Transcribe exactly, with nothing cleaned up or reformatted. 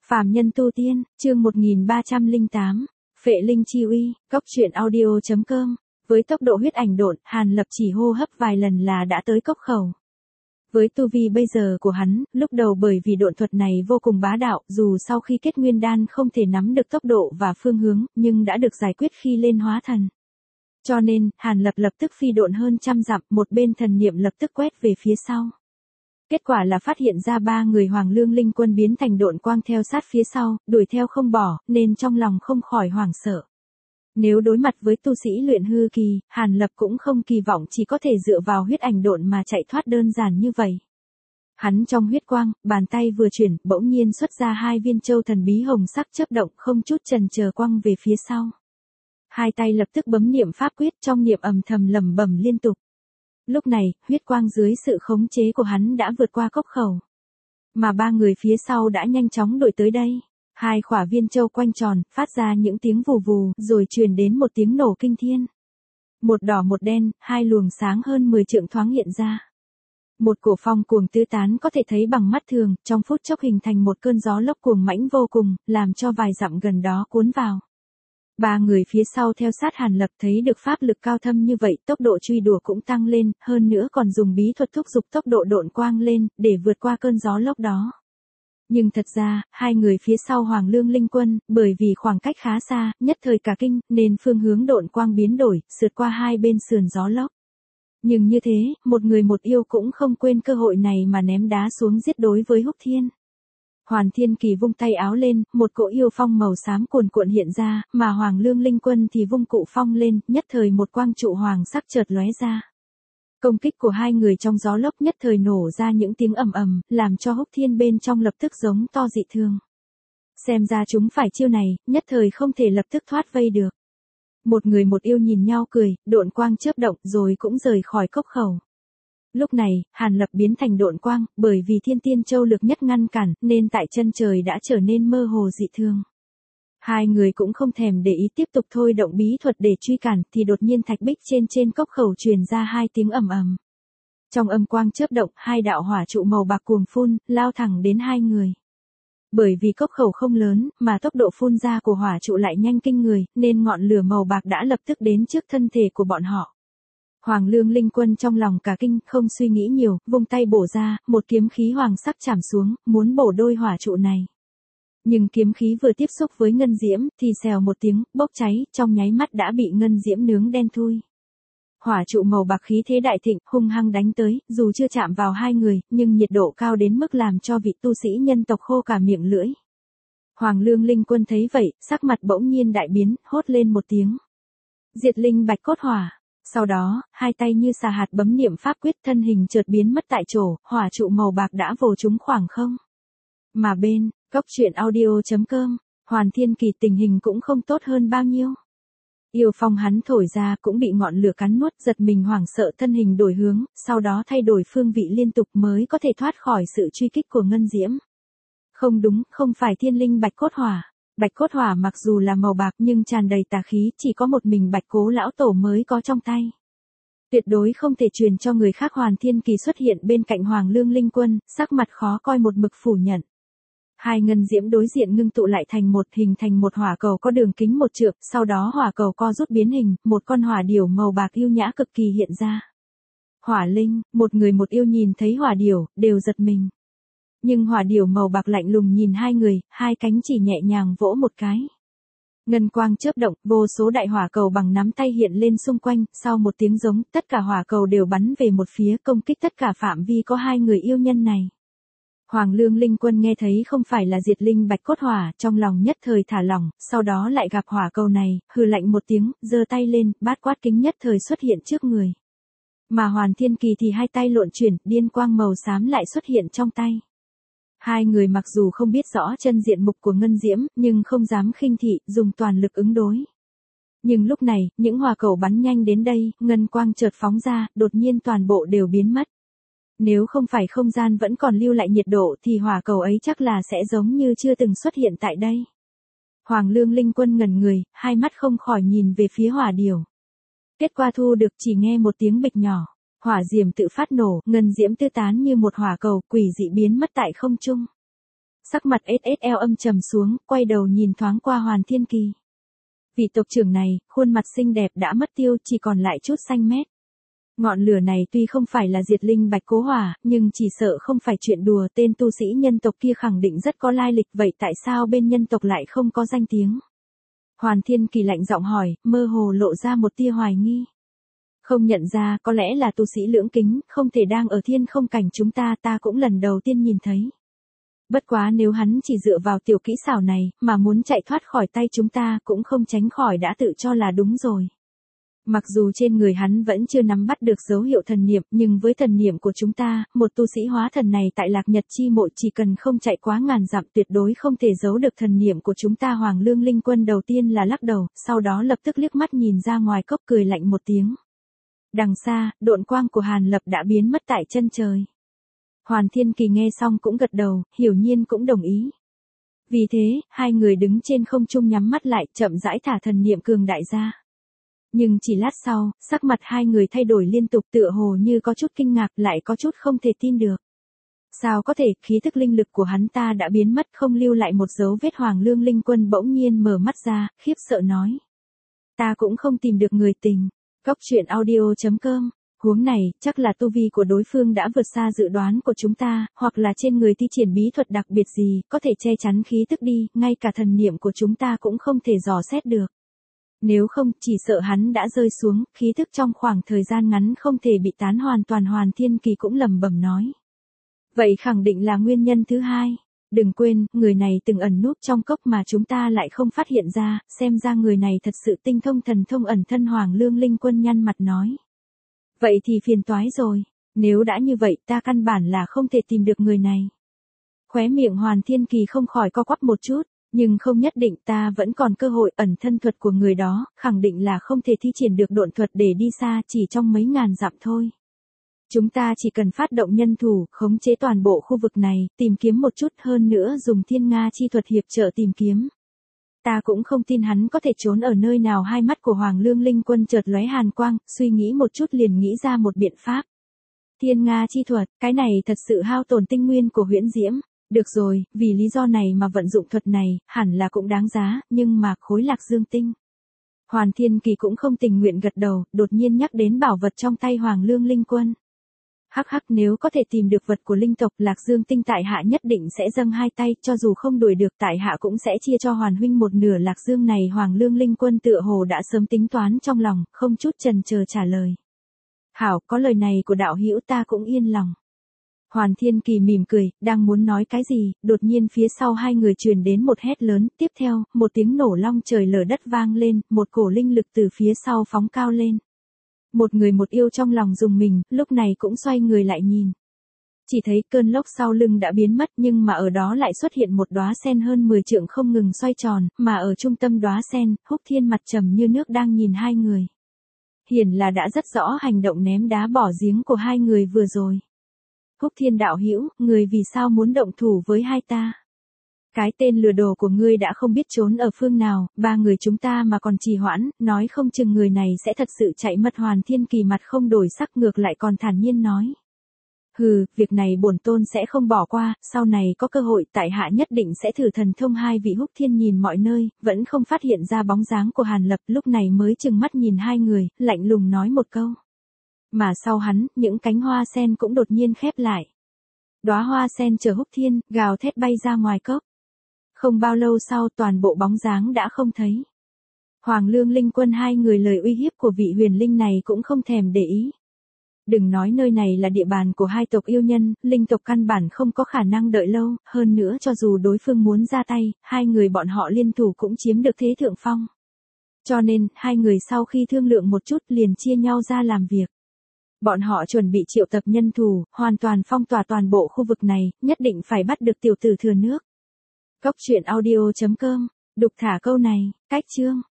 Phàm nhân tu tiên, chương một nghìn ba trăm lẻ tám, Phệ Linh Chi Uy, cốc truyện audio chấm com. Với tốc độ huyết ảnh độn, Hàn Lập chỉ hô hấp vài lần là đã tới cốc khẩu. Với tu vi bây giờ của hắn, lúc đầu bởi vì độn thuật này vô cùng bá đạo, dù sau khi kết nguyên đan không thể nắm được tốc độ và phương hướng, nhưng đã được giải quyết khi lên hóa thần. Cho nên, Hàn Lập lập tức phi độn hơn trăm dặm, một bên thần niệm lập tức quét về phía sau. Kết quả là phát hiện ra ba người Hoàng Lương Linh Quân biến thành độn quang theo sát phía sau, đuổi theo không bỏ, nên trong lòng không khỏi hoảng sợ. Nếu đối mặt với tu sĩ luyện hư kỳ, Hàn Lập cũng không kỳ vọng chỉ có thể dựa vào huyết ảnh độn mà chạy thoát đơn giản như vậy. Hắn trong huyết quang, bàn tay vừa chuyển, bỗng nhiên xuất ra hai viên châu thần bí hồng sắc chớp động, không chút chần chờ quăng về phía sau. Hai tay lập tức bấm niệm pháp quyết, trong niệm ầm thầm lẩm bẩm liên tục. Lúc này, huyết quang dưới sự khống chế của hắn đã vượt qua cốc khẩu. Mà ba người phía sau đã nhanh chóng đuổi tới đây. Hai khỏa viên châu quanh tròn, phát ra những tiếng vù vù, rồi truyền đến một tiếng nổ kinh thiên. Một đỏ một đen, hai luồng sáng hơn mười trượng thoáng hiện ra. Một cổ phong cuồng tứ tán có thể thấy bằng mắt thường, trong phút chốc hình thành một cơn gió lốc cuồng mãnh vô cùng, làm cho vài dặm gần đó cuốn vào. Ba người phía sau theo sát Hàn Lập thấy được pháp lực cao thâm như vậy, tốc độ truy đuổi cũng tăng lên, hơn nữa còn dùng bí thuật thúc giục tốc độ độn quang lên, để vượt qua cơn gió lốc đó. Nhưng thật ra, hai người phía sau Hoàng Lương Linh Quân, bởi vì khoảng cách khá xa, nhất thời cả kinh, nên phương hướng độn quang biến đổi, sượt qua hai bên sườn gió lốc. Nhưng như thế, một người một yêu cũng không quên cơ hội này mà ném đá xuống giết đối với Húc Thiên. Hoàn Thiên Kỳ vung tay áo lên, một cỗ yêu phong màu xám cuồn cuộn hiện ra, mà Hoàng Lương Linh Quân thì vung cụ phong lên, nhất thời một quang trụ hoàng sắc chợt lóe ra. Công kích của hai người trong gió lốc nhất thời nổ ra những tiếng ầm ầm, làm cho Húc Thiên bên trong lập tức giống to dị thường. Xem ra chúng phải chiêu này, nhất thời không thể lập tức thoát vây được. Một người một yêu nhìn nhau cười, độn quang chớp động rồi cũng rời khỏi cốc khẩu. Lúc này, Hàn Lập biến thành độn quang, bởi vì Thiên Tiên Châu lực nhất ngăn cản, nên tại chân trời đã trở nên mơ hồ dị thường. Hai người cũng không thèm để ý tiếp tục thôi động bí thuật để truy cản, thì đột nhiên thạch bích trên trên cốc khẩu truyền ra hai tiếng ầm ầm. Trong âm quang chớp động, hai đạo hỏa trụ màu bạc cuồng phun, lao thẳng đến hai người. Bởi vì cốc khẩu không lớn, mà tốc độ phun ra của hỏa trụ lại nhanh kinh người, nên ngọn lửa màu bạc đã lập tức đến trước thân thể của bọn họ. Hoàng Lương Linh Quân trong lòng cả kinh, không suy nghĩ nhiều, vung tay bổ ra, một kiếm khí hoàng sắc chạm xuống, muốn bổ đôi hỏa trụ này. Nhưng kiếm khí vừa tiếp xúc với ngân diễm, thì xèo một tiếng, bốc cháy, trong nháy mắt đã bị ngân diễm nướng đen thui. Hỏa trụ màu bạc khí thế đại thịnh, hung hăng đánh tới, dù chưa chạm vào hai người, nhưng nhiệt độ cao đến mức làm cho vị tu sĩ nhân tộc khô cả miệng lưỡi. Hoàng Lương Linh Quân thấy vậy, sắc mặt bỗng nhiên đại biến, hốt lên một tiếng. Diệt linh bạch cốt hỏa. Sau đó, hai tay như xà hạt bấm niệm pháp quyết, thân hình chợt biến mất tại chỗ, hỏa trụ màu bạc đã vồ trúng khoảng không. Mà bên, cốc truyện audio chấm com, Hoàn Thiên Kỳ tình hình cũng không tốt hơn bao nhiêu. Yêu phong hắn thổi ra cũng bị ngọn lửa cắn nuốt, giật mình hoảng sợ, thân hình đổi hướng, sau đó thay đổi phương vị liên tục mới có thể thoát khỏi sự truy kích của ngân diễm. Không đúng, không phải thiên linh bạch cốt hỏa. Bạch cốt hỏa mặc dù là màu bạc nhưng tràn đầy tà khí, chỉ có một mình Bạch Cố lão tổ mới có trong tay. Tuyệt đối không thể truyền cho người khác. Hoàn Thiên Kỳ xuất hiện bên cạnh Hoàng Lương Linh Quân, sắc mặt khó coi một mực phủ nhận. Hai ngân diễm đối diện ngưng tụ lại thành một, hình thành một hỏa cầu có đường kính một trượng, sau đó hỏa cầu co rút biến hình, một con hỏa điểu màu bạc yêu nhã cực kỳ hiện ra. Hỏa Linh, một người một yêu nhìn thấy hỏa điểu, đều giật mình. Nhưng hỏa điểu màu bạc lạnh lùng nhìn hai người, hai cánh chỉ nhẹ nhàng vỗ một cái. Ngân quang chớp động, vô số đại hỏa cầu bằng nắm tay hiện lên xung quanh, sau một tiếng giống, tất cả hỏa cầu đều bắn về một phía, công kích tất cả phạm vi có hai người yêu nhân này. Hoàng Lương Linh Quân nghe thấy không phải là diệt linh bạch cốt hỏa, trong lòng nhất thời thả lỏng, sau đó lại gặp hỏa cầu này, hừ lạnh một tiếng, giơ tay lên, bát quát kính nhất thời xuất hiện trước người. Mà Hoàn Thiên Kỳ thì hai tay lộn chuyển, điên quang màu xám lại xuất hiện trong tay. Hai người mặc dù không biết rõ chân diện mục của ngân diễm, nhưng không dám khinh thị, dùng toàn lực ứng đối. Nhưng lúc này, những hỏa cầu bắn nhanh đến đây, ngân quang chợt phóng ra, đột nhiên toàn bộ đều biến mất. Nếu không phải không gian vẫn còn lưu lại nhiệt độ thì hỏa cầu ấy chắc là sẽ giống như chưa từng xuất hiện tại đây. Hoàng Lương Linh Quân ngẩn người, hai mắt không khỏi nhìn về phía hỏa điểu. Kết quả thu được chỉ nghe một tiếng bịch nhỏ. Hỏa diệm tự phát nổ, ngân diễm tư tán như một hỏa cầu, quỷ dị biến mất tại không trung. Sắc mặt ét ét lờ âm trầm xuống, quay đầu nhìn thoáng qua Hoàn Thiên Kỳ. Vị tộc trưởng này, khuôn mặt xinh đẹp đã mất tiêu, chỉ còn lại chút xanh mét. Ngọn lửa này tuy không phải là diệt linh bạch cố hỏa, nhưng chỉ sợ không phải chuyện đùa, tên tu sĩ nhân tộc kia khẳng định rất có lai lịch, vậy tại sao bên nhân tộc lại không có danh tiếng? Hoàn Thiên Kỳ lạnh giọng hỏi, mơ hồ lộ ra một tia hoài nghi. Không nhận ra, có lẽ là tu sĩ lưỡng kính, không thể đang ở thiên không cảnh chúng ta, ta cũng lần đầu tiên nhìn thấy. Bất quá nếu hắn chỉ dựa vào tiểu kỹ xảo này, mà muốn chạy thoát khỏi tay chúng ta, cũng không tránh khỏi đã tự cho là đúng rồi. Mặc dù trên người hắn vẫn chưa nắm bắt được dấu hiệu thần niệm, nhưng với thần niệm của chúng ta, một tu sĩ hóa thần này tại Lạc Nhật Chi Mộ chỉ cần không chạy quá ngàn dặm tuyệt đối không thể giấu được thần niệm của chúng ta. Hoàng Lương Linh Quân đầu tiên là lắc đầu, sau đó lập tức liếc mắt nhìn ra ngoài cốc cười lạnh một tiếng. Đằng xa, độn quang của Hàn Lập đã biến mất tại chân trời. Hoàn Thiên Kỳ nghe xong cũng gật đầu, hiển nhiên cũng đồng ý. Vì thế, hai người đứng trên không trung nhắm mắt lại, chậm rãi thả thần niệm cường đại ra. Nhưng chỉ lát sau, sắc mặt hai người thay đổi liên tục, tựa hồ như có chút kinh ngạc, lại có chút không thể tin được. Sao có thể, khí thức linh lực của hắn ta đã biến mất, không lưu lại một dấu vết. Hoàng Lương Linh Quân bỗng nhiên mở mắt ra, khiếp sợ nói. Ta cũng không tìm được người tình. Góc truyện audio chấm com. Huống này, chắc là tu vi của đối phương đã vượt xa dự đoán của chúng ta, hoặc là trên người thi triển bí thuật đặc biệt gì, có thể che chắn khí tức đi, ngay cả thần niệm của chúng ta cũng không thể dò xét được. Nếu không, chỉ sợ hắn đã rơi xuống, khí thức trong khoảng thời gian ngắn không thể bị tán hoàn toàn. Hoàn Thiên Kỳ cũng lẩm bẩm nói. Vậy khẳng định là nguyên nhân thứ hai. Đừng quên, người này từng ẩn núp trong cốc mà chúng ta lại không phát hiện ra, xem ra người này thật sự tinh thông thần thông ẩn thân. Hoàng Lương Linh Quân nhăn mặt nói. Vậy thì phiền toái rồi, nếu đã như vậy ta căn bản là không thể tìm được người này. Khóe miệng Hoàn Thiên Kỳ không khỏi co quắp một chút, nhưng không nhất định, ta vẫn còn cơ hội. Ẩn thân thuật của người đó, khẳng định là không thể thi triển được độn thuật để đi xa, chỉ trong mấy ngàn dặm thôi. Chúng ta chỉ cần phát động nhân thủ, khống chế toàn bộ khu vực này, tìm kiếm một chút, hơn nữa dùng thiên nga chi thuật hiệp trợ tìm kiếm. Ta cũng không tin hắn có thể trốn ở nơi nào. Hai mắt của Hoàng Lương Linh Quân chợt lóe hàn quang, suy nghĩ một chút liền nghĩ ra một biện pháp. Thiên nga chi thuật, cái này thật sự hao tổn tinh nguyên của Huyễn Diễm. Được rồi, vì lý do này mà vận dụng thuật này, hẳn là cũng đáng giá, nhưng mà khối Lạc Dương tinh. Hoàn Thiên Kỳ cũng không tình nguyện gật đầu, đột nhiên nhắc đến bảo vật trong tay Hoàng Lương Linh Quân. Hắc hắc, nếu có thể tìm được vật của linh tộc Lạc Dương tinh tại hạ nhất định sẽ dâng hai tay, cho dù không đuổi được tại hạ cũng sẽ chia cho Hoàn huynh một nửa Lạc Dương này. Hoàng Lương Linh Quân tựa hồ đã sớm tính toán trong lòng, không chút chần chờ trả lời. Hảo, có lời này của đạo hữu ta cũng yên lòng. Hoàn Thiên Kỳ mỉm cười, đang muốn nói cái gì, đột nhiên phía sau hai người truyền đến một hét lớn, tiếp theo, một tiếng nổ long trời lở đất vang lên, một cổ linh lực từ phía sau phóng cao lên. Một người một yêu trong lòng rùng mình, lúc này cũng xoay người lại nhìn. Chỉ thấy cơn lốc sau lưng đã biến mất, nhưng mà ở đó lại xuất hiện một đóa sen hơn mười trượng không ngừng xoay tròn, mà ở trung tâm đóa sen, Húc Thiên mặt trầm như nước đang nhìn hai người. Hiển là đã rất rõ hành động ném đá bỏ giếng của hai người vừa rồi. Húc Thiên đạo hữu, người vì sao muốn động thủ với hai ta? Cái tên lừa đồ của ngươi đã không biết trốn ở phương nào, ba người chúng ta mà còn trì hoãn, nói không chừng người này sẽ thật sự chạy mất. Hoàn Thiên Kỳ mặt không đổi sắc, ngược lại còn thản nhiên nói. Hừ, việc này bổn tôn sẽ không bỏ qua, sau này có cơ hội tại hạ nhất định sẽ thử thần thông. Hai vị Húc Thiên nhìn mọi nơi, vẫn không phát hiện ra bóng dáng của Hàn Lập, lúc này mới chừng mắt nhìn hai người, lạnh lùng nói một câu. Mà sau hắn, những cánh hoa sen cũng đột nhiên khép lại. Đóa hoa sen chờ Húc Thiên, gào thét bay ra ngoài cốc. Không bao lâu sau toàn bộ bóng dáng đã không thấy. Hoàng Lương Linh Quân hai người lời uy hiếp của vị huyền linh này cũng không thèm để ý. Đừng nói nơi này là địa bàn của hai tộc yêu nhân, linh tộc căn bản không có khả năng đợi lâu, hơn nữa cho dù đối phương muốn ra tay, hai người bọn họ liên thủ cũng chiếm được thế thượng phong. Cho nên, hai người sau khi thương lượng một chút liền chia nhau ra làm việc. Bọn họ chuẩn bị triệu tập nhân thủ, hoàn toàn phong tỏa toàn bộ khu vực này, nhất định phải bắt được tiểu tử thừa nước. Góc truyện audio chấm com, đục thả câu này, cách chương.